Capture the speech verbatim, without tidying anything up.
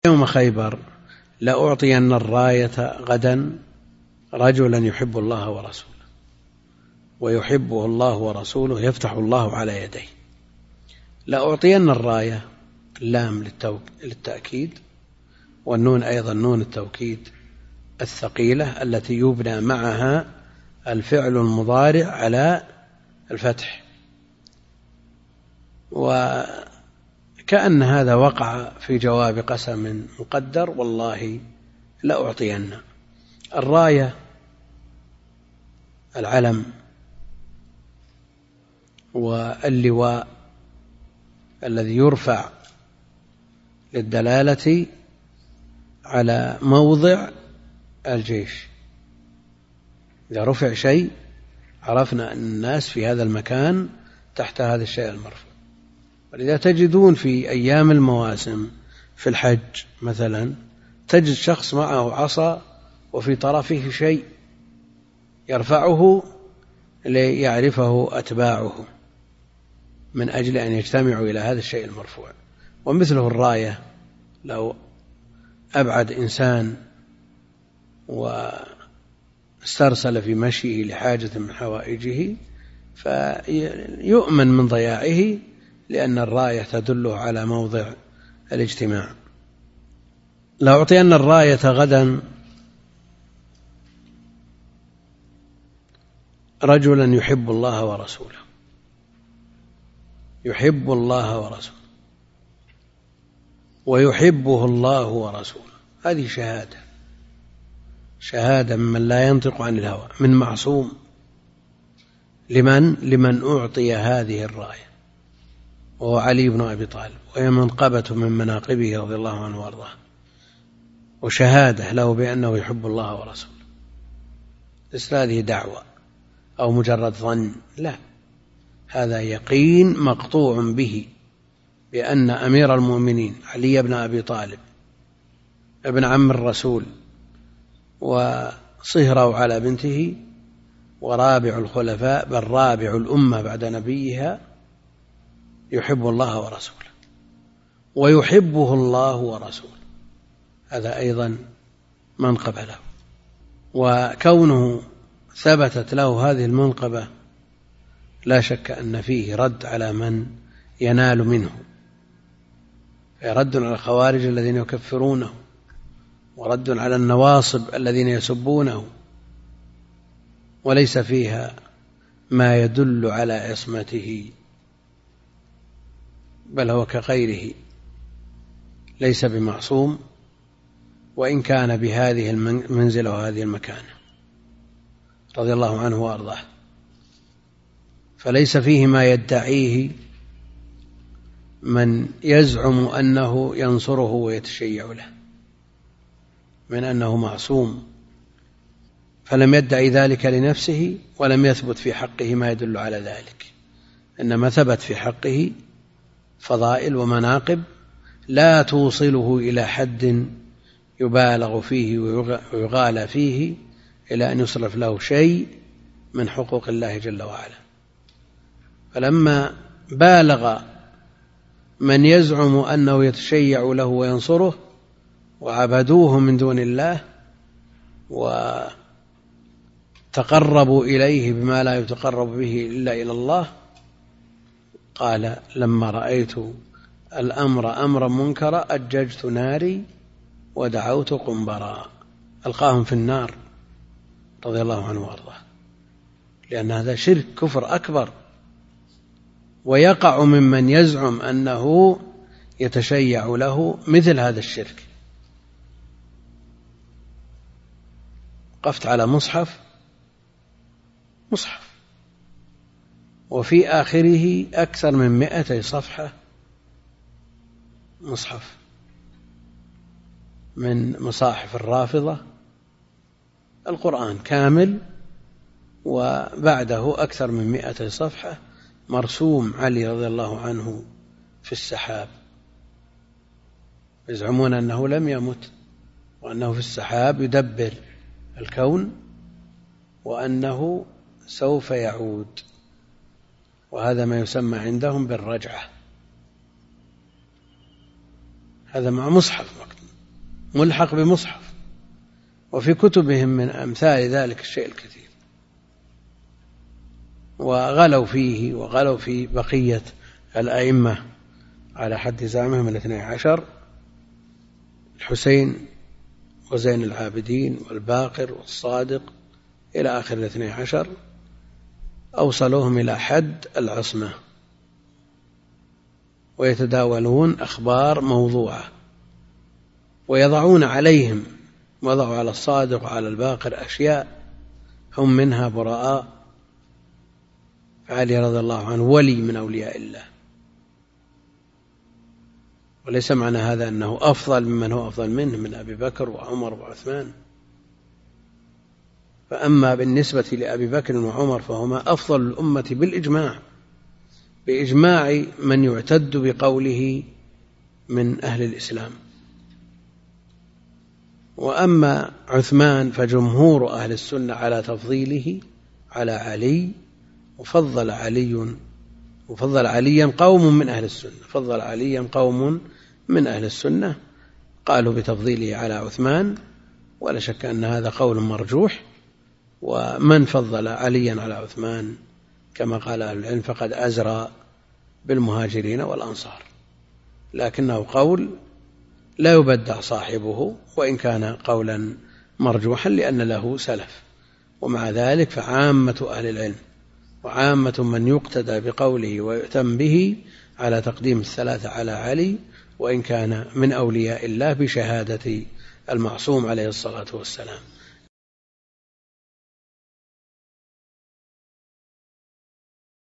يوم خيبر: لأعطين الراية غدا رجلا يحب الله ورسوله ويحبه الله ورسوله يفتح الله على يديه. لأعطين الراية اللام للتأكيد، والنون أيضا نون التوكيد الثقيلة التي يبنى معها الفعل المضارع على الفتح، وكأن هذا وقع في جواب قسم مقدر: والله لأعطين. الراية العلم واللواء الذي يرفع للدلالة على موضع الجيش. إذا رفع شيء عرفنا أن الناس في هذا المكان تحت هذا الشيء المرفوع. ولذا تجدون في أيام المواسم في الحج مثلا تجد شخص معه عصا وفي طرفه شيء يرفعه ليعرفه أتباعه من أجل أن يجتمعوا إلى هذا الشيء المرفوع. ومثله الراية، لو أبعد إنسان واسترسل في مشيه لحاجة من حوائجه فيؤمن من ضياعه، لأن الراية تدل على موضع الاجتماع. لأعطين الراية غدا رجلا يحب الله ورسوله يحب الله ورسوله ويحبه الله ورسوله. هذه شهادة شهادة ممن لا ينطق عن الهوى، من معصوم. لمن لمن أعطي هذه الراية، وهو علي بن أبي طالب، وهي منقبة من مناقبه رضي الله عنه وارضاه، وشهادة له بأنه يحب الله ورسوله. ليس هذه دعوة أو مجرد ظن، لا، هذا يقين مقطوع به بأن أمير المؤمنين علي بن أبي طالب ابن عم الرسول وصهره على بنته ورابع الخلفاء بل رابع الأمة بعد نبيها يحب الله ورسوله ويحبه الله ورسوله. هذا أيضا منقبة له، وكونه ثبتت له هذه المنقبة لا شك أن فيه رد على من ينال منه، رد على الخوارج الذين يكفرونه، ورد على النواصب الذين يسبونه، وليس فيها ما يدل على عصمته، بل هو كغيره ليس بمعصوم، وإن كان بهذه المنزلة وهذه المكانة رضي الله عنه وأرضاه. فليس فيه ما يدعيه من يزعم أنه ينصره ويتشيع له من أنه معصوم، فلم يدعي ذلك لنفسه ولم يثبت في حقه ما يدل على ذلك، إنما ثبت في حقه فضائل ومناقب لا توصله إلى حد يبالغ فيه ويغالى فيه إلى أن يصرف له شيء من حقوق الله جل وعلا. فلما بالغ من يزعم أنه يتشيع له وينصره وعبدوه من دون الله وتقربوا إليه بما لا يتقرب به إلا إلى الله، قال: لما رأيت الأمر أمرا منكرا أججت ناري ودعوت قنبرا. ألقاهم في النار رضي الله عنه وارضاه، لأن هذا شرك كفر أكبر، ويقع ممن يزعم أنه يتشيع له مثل هذا الشرك. وقفت على مصحف مصحف وفي آخره أكثر من مئتي صفحة، مصحف من مصاحف الرافضة، القرآن كامل، وبعده أكثر من مئتي صفحة مرسوم علي رضي الله عنه في السحاب. يزعمون أنه لم يمت، وأنه في السحاب يدبر الكون، وأنه سوف يعود، وهذا ما يسمى عندهم بالرجعة. هذا مع مصحف ملحق بمصحف، وفي كتبهم من أمثال ذلك الشيء الكثير، وغلوا فيه وغلوا في بقية الأئمة على حد زعمهم الاثني عشر، الحسين وزين العابدين والباقر والصادق إلى آخر الاثني عشر، أوصلوهم إلى حد العصمة، ويتداولون أخبار موضوعة ويضعون عليهم، وضعوا على الصادق وعلى الباقر أشياء هم منها براء. فعلي رضي الله عنه ولي من أولياء الله، وليس معنى هذا أنه أفضل ممن هو أفضل منه من أبي بكر وعمر وعثمان. فأما بالنسبة لأبي بكر وعمر فهما أفضل الأمة بالإجماع، بإجماع من يعتد بقوله من أهل الإسلام. وأما عثمان فجمهور أهل السنة على تفضيله على علي، وفضل علي وفضل عليا قوم من أهل السنة فضل عليا قوم من أهل السنة قالوا بتفضيله على عثمان، ولا شك أن هذا قول مرجوح. ومن فضل عليا على عثمان كما قال أهل العلم فقد أزرى بالمهاجرين والأنصار، لكنه قول لا يبدع صاحبه وإن كان قولا مرجوحا لأن له سلف. ومع ذلك فعامة أهل العلم وعامة من يقتدى بقوله ويؤتم به على تقديم الثلاثة على علي، وإن كان من أولياء الله بشهادة المعصوم عليه الصلاة والسلام.